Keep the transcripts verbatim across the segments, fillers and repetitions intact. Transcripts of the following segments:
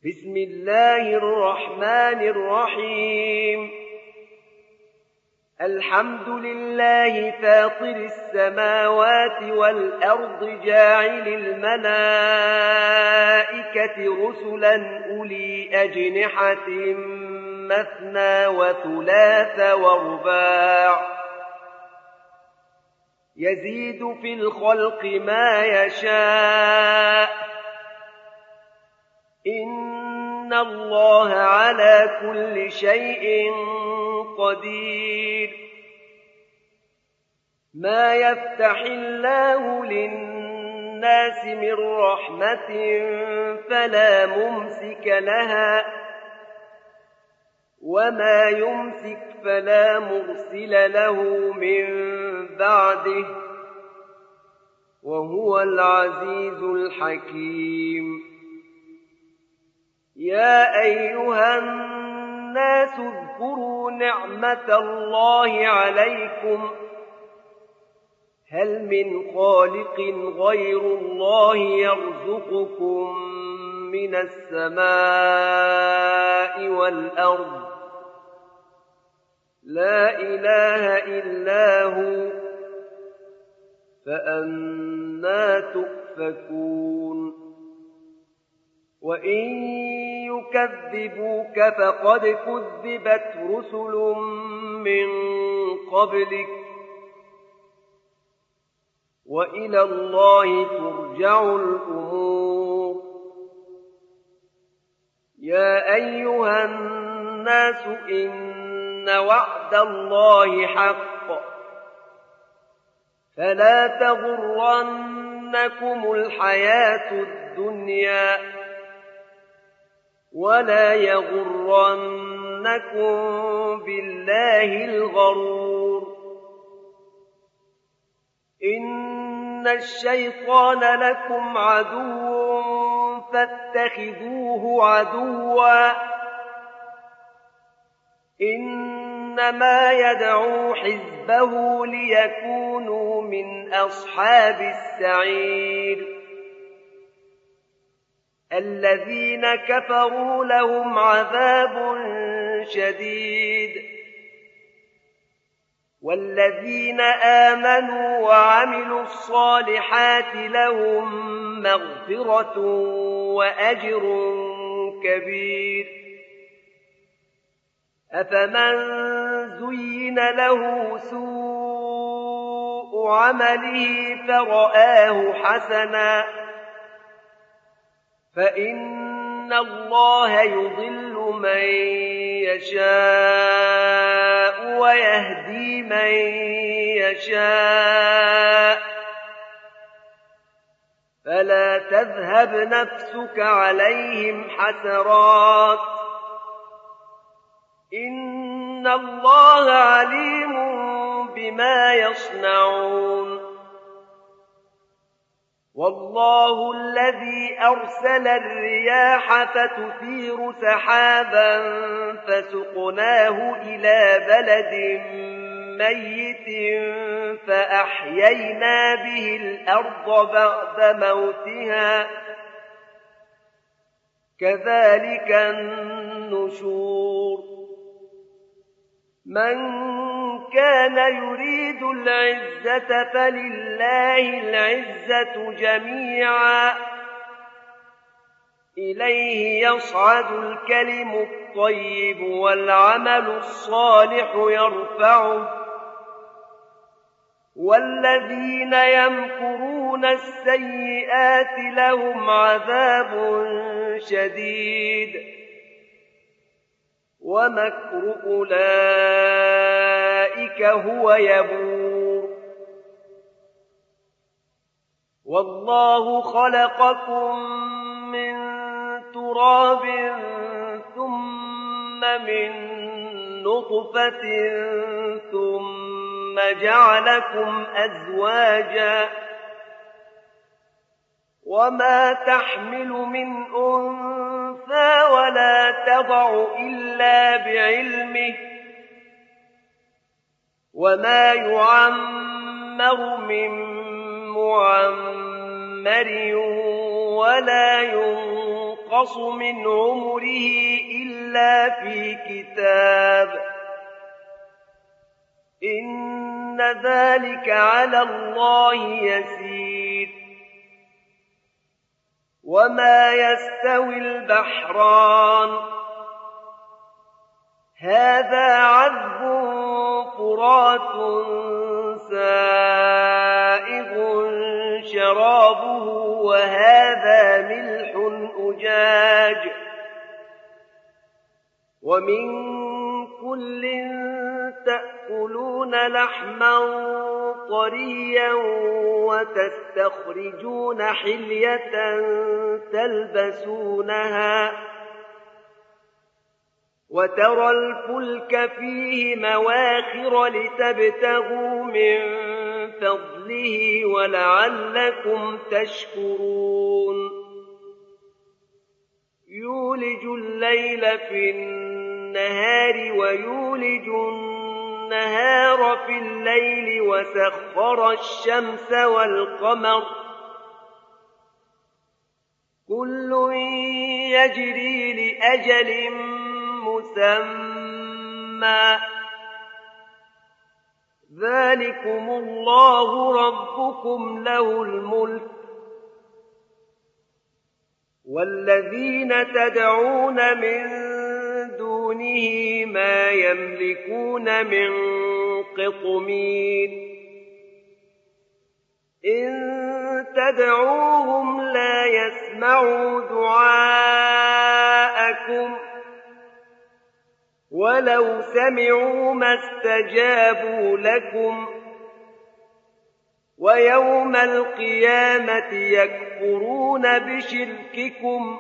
بسم الله الرحمن الرحيم الحمد لله فاطر السماوات والأرض جاعل الملائكة رسلا أولي أجنحة مثنى وثلاث ورباع يزيد في الخلق ما يشاء إن الله على كل شيء قدير ما يفتح الله للناس من رحمة فلا ممسك لها وما يمسك فلا مرسل له من بعده وهو العزيز الحكيم يا أيها الناس اذكروا نعمة الله عليكم هل من خالق غير الله يرزقكم من السماء والأرض لا إله إلا هو فأنى تؤفكون وإن يكذبوك فقد كذبت رسل من قبلك وإلى الله ترجع الأمور يا أيها الناس إن وعد الله حق فلا تغرنكم الحياة الدنيا ولا يغرنكم بالله الغرور إن الشيطان لكم عدو فاتخذوه عدوا إنما يدعو حزبه ليكونوا من أصحاب السعير الذين كفروا لهم عذاب شديد والذين آمنوا وعملوا الصالحات لهم مغفرة وأجر كبير أفمن زين له سوء عمله فرآه حسنا فإن الله يضل من يشاء ويهدي من يشاء فلا تذهب نفسك عليهم حسرات إن الله عليم بما يصنعون والله الذي أرسل الرياح فتثير سحابا فسقناه إلى بلد ميت فأحيينا به الأرض بعد موتها كذلك النشور من كان يريد العزة فلله العزة جميعا إليه يصعد الكلم الطيب والعمل الصالح يرفعه والذين يمكرون السيئات لهم عذاب شديد ومكر أولئك هو يبور والله خلقكم من تراب ثم من نطفة ثم جعلكم أزواجا وما تحمل من أنثى ولا تضع إلا بعلمه وما يعمر من معمر ولا ينقص ينقص من عمره إلا في كتاب إن ذلك على الله يسير. وما يستوي البحران هذا عذب فرات سائغ شرابه وهذا ملح أجاج ومن كل تأكلون لحما طريا وتستخرجون حلية تلبسونها وترى الفلك فيه مواخر لتبتغوا من فضله ولعلكم تشكرون. يولج الليل في النهار ويولج النهار في الليل وسخر الشمس والقمر كل يجري لأجل مسمى ذلكم الله ربكم له الملك والذين تدعون من دونه ما يملكون من قطمير إن تدعوهم لا يسمعوا دعاءكم ولو سمعوا ما استجابوا لكم ويوم القيامة يكفرون بشرككم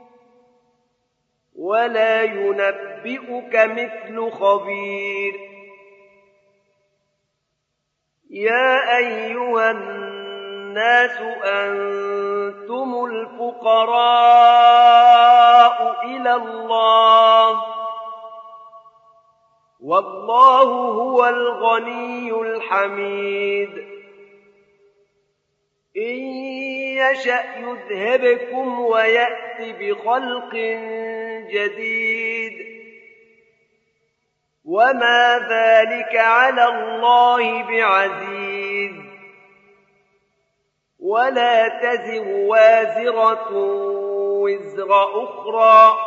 ولا ينبئك مثل خبير. يا أيها الناس أنتم الفقراء إلى الله والله هو الغني الحميد. إن يشأ يذهبكم ويأت بخلق جديد وما ذلك على الله بعزيز. ولا تزر وازرة وزر أخرى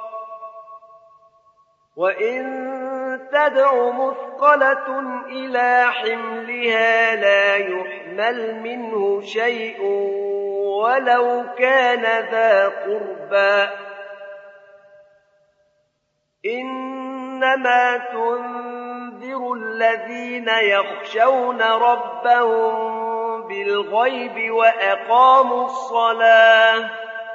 وإن تدع مثقلة إلى حملها لا يحمل منه شيء ولو كان ذا قربى إنما تنذر الذين يخشون ربهم بالغيب وأقاموا الصلاة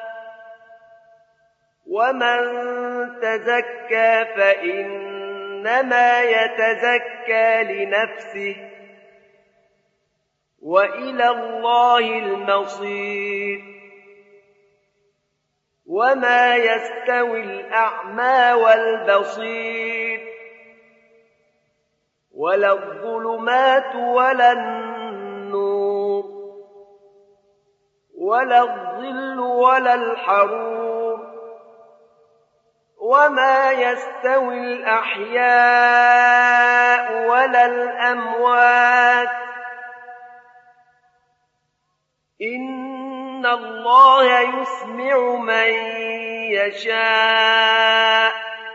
ومن تزكى فإنما يتزكى لنفسه وإلى الله المصير. وما يستوي الأعمى والبصير ولا الظلمات ولا النور ولا الظل ولا الحرور وما يستوي الأحياء ولا الأموات إن الله يسمع من يشاء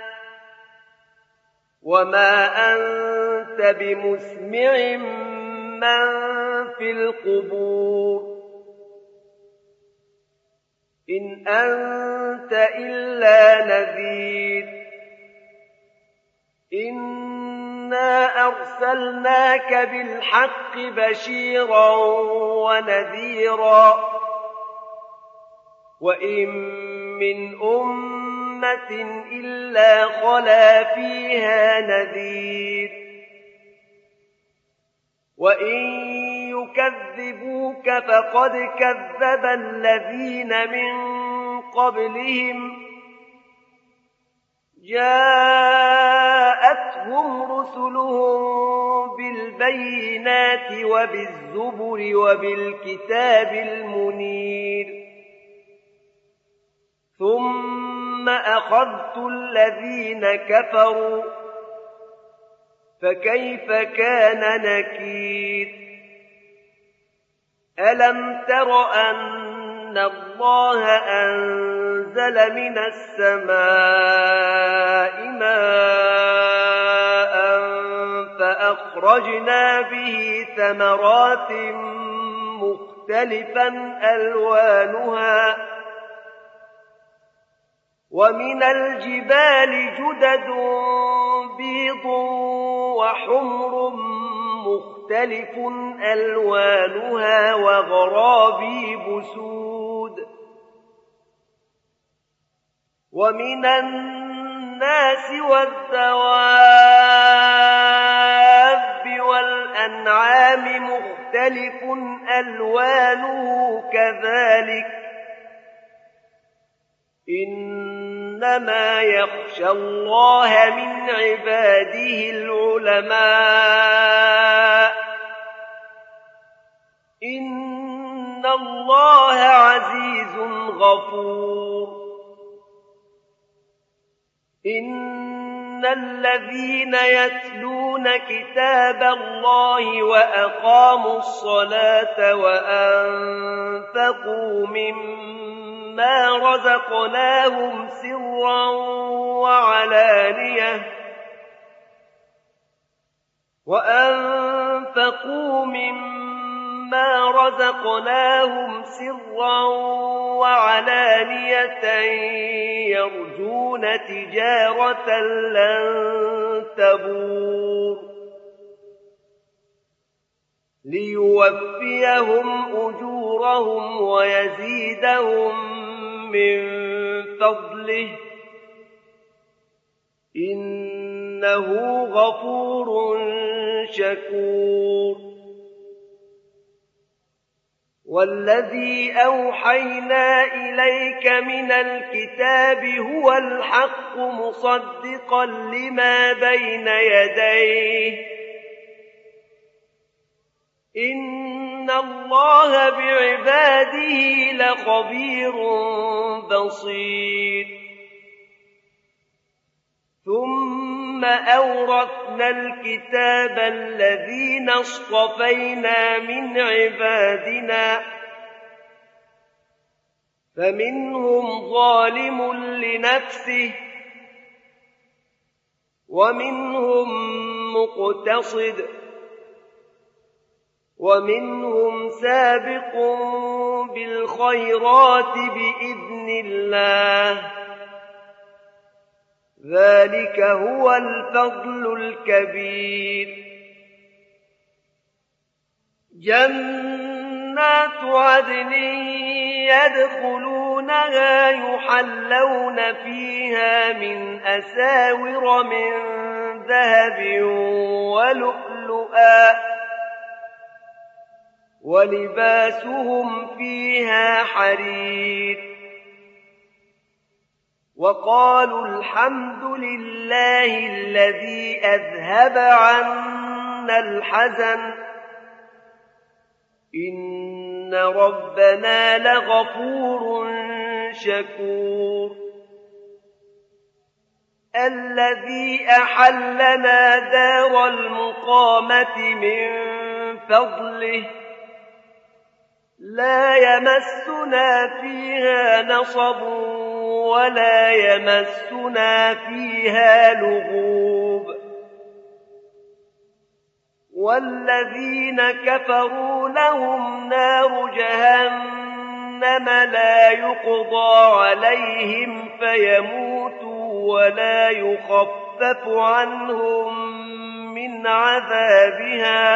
وما أنت بمسمع من في القبور إن أنت إلا نذير. إنا أرسلناك بالحق بشيرا ونذيرا وإن من أمة إلا خلا فيها نذير وإن يكذبوك فقد كذب الذين من قبلهم جاءتهم رسلهم بالبينات وبالزبر وبالكتاب المنير ثم أخذت الذين كفروا فكيف كان نكير ألم تر أن الله أنزل من السماء ماء فأخرجنا به ثمرات مختلفا ألوانها ومن الجبال جدد بيض وحمر مختلف ألوانها وغرابيب سود ومن الناس والدواب والأنعام مختلف ألوانه كذلك إنما يخشى الله من عباده العلماء إن الله عزيز غفور إن الذين يتلون كتاب الله وأقاموا الصلاة وأنفقوا مما رزقناهم سرا وعلانية وأنفقوا مما رزقناهم سرا وعلانية يرجون تجارة لن تبور ليوفيهم أجورهم ويزيدهم من فضله إنه غفور شكور والذي أوحينا إليك من الكتاب هو الحق مصدقا لما بين يديه إن الله بعباده لخبير بصير ثم أورثنا الكتاب الذين اصطفينا من عبادنا فمنهم ظالم لنفسه ومنهم مقتصد ومنهم سابق بالخيرات بإذن الله ذلك هو الفضل الكبير جنات عدن يدخلونها يحلون فيها من أساور من ذهب ولؤلؤا ولباسهم فيها حرير وقالوا الحمد لله الذي أذهب عنا الحزن إن ربنا لغفور شكور الذي أحلنا دار المقامة من فضله لا يمسنا فيها نصب ولا يمسنا فيها لغوب والذين كفروا لهم نار جهنم لا يقضى عليهم فيموتوا ولا يخفف عنهم من عذابها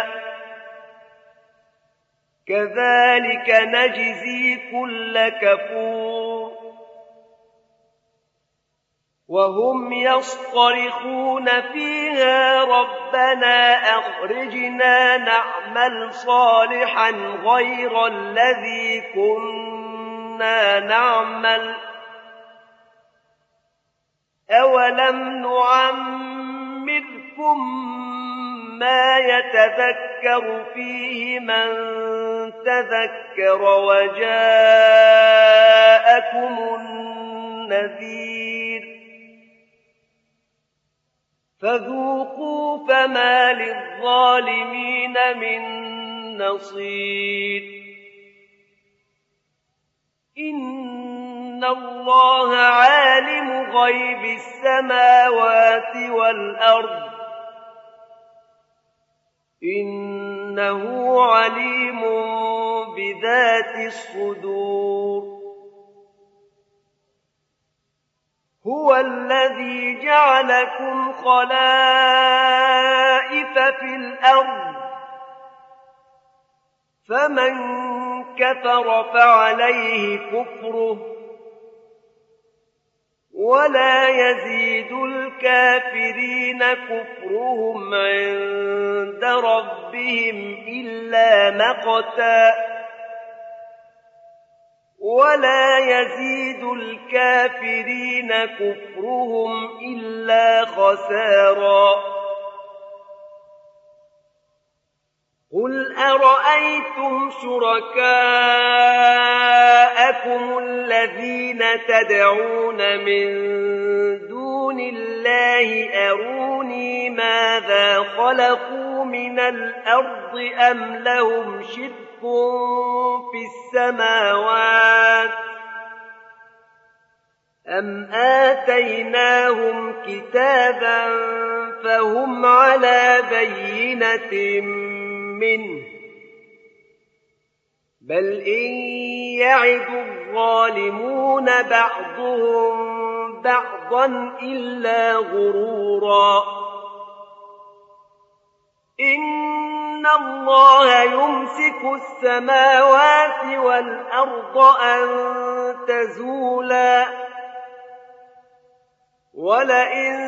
كذلك نجزي كل كفور وهم يصطرخون فيها ربنا أخرجنا نعمل صالحا غير الذي كنا نعمل أولم نعمركم ما يتذكر فيه من تذكر وجاءكم النذير نذير فذوقوا فما للظالمين من نصير إن الله عالم غيب السماوات والأرض إنه عليم بذات الصدور هو الذي جعلكم خلائف في الأرض فمن كفر فعليه كفره ولا يزيد الكافرين كفرهم عند ربهم إلا مقتا ولا يزيد الكافرين كفرهم إلا خسارا قل أرأيتم شركاءكم الذين تدعون من دون الله أروني ماذا خلقوا من الأرض أم لهم شرك في السماوات أم آتيناهم كتابا فهم على بينة منه بل إن يعد الظالمون بعضهم بعضا إلا غرورا إن الله يمسك السماوات والأرض أن تزولا ولئن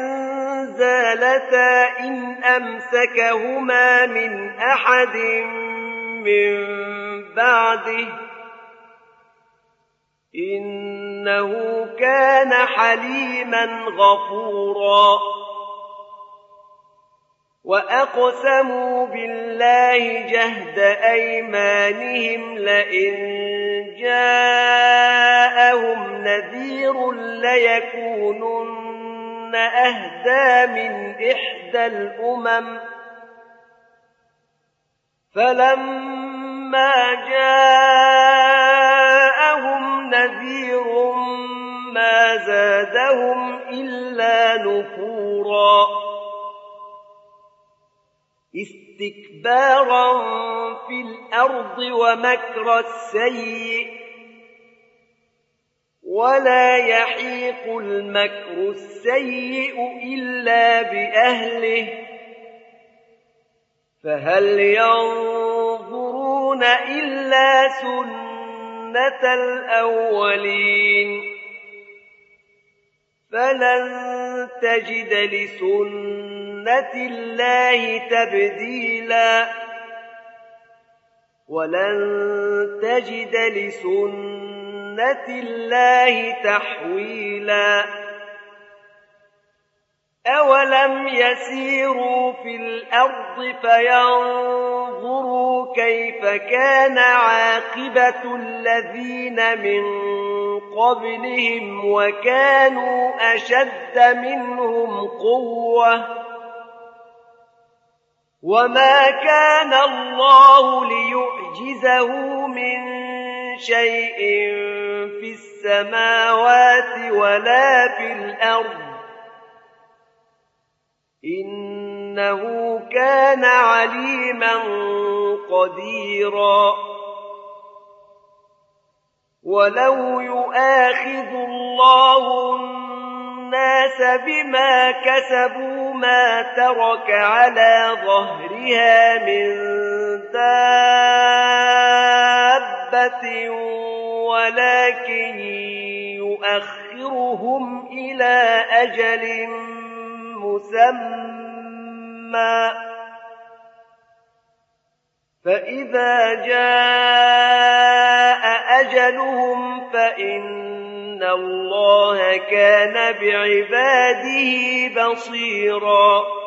زالتا إن أمسكهما من أحد من بعده إنه كان حليما غفورا وأقسموا بالله جهد أيمانهم لئن جاءهم نذير ليكونن أهدى من إحدى الأمم فلما جاءهم نذير ما زادهم إلا نفورا استكبارا في الأرض ومكر السيء ولا يحيق المكر السيء إلا بأهله فهل ينظرون إلا سنة الأولين فلن تجد لسنة الله تبديلا ولن تجد لسنة الله تحويلا أولم يسيروا في الأرض فينظروا كيف كان عاقبة الذين من قبلهم وكانوا أشد منهم قوة وما كان الله ليعجزه من شيء في السماوات ولا في الأرض إنه كان عليما قديرا ولو يؤاخذ الله الناس بما كسبوا ما ترك على ظهرها من دابة ولكن يؤخرهم إلى أجل مسمى فإذا جاء أجلهم فإن الله كان بعباده بصيراً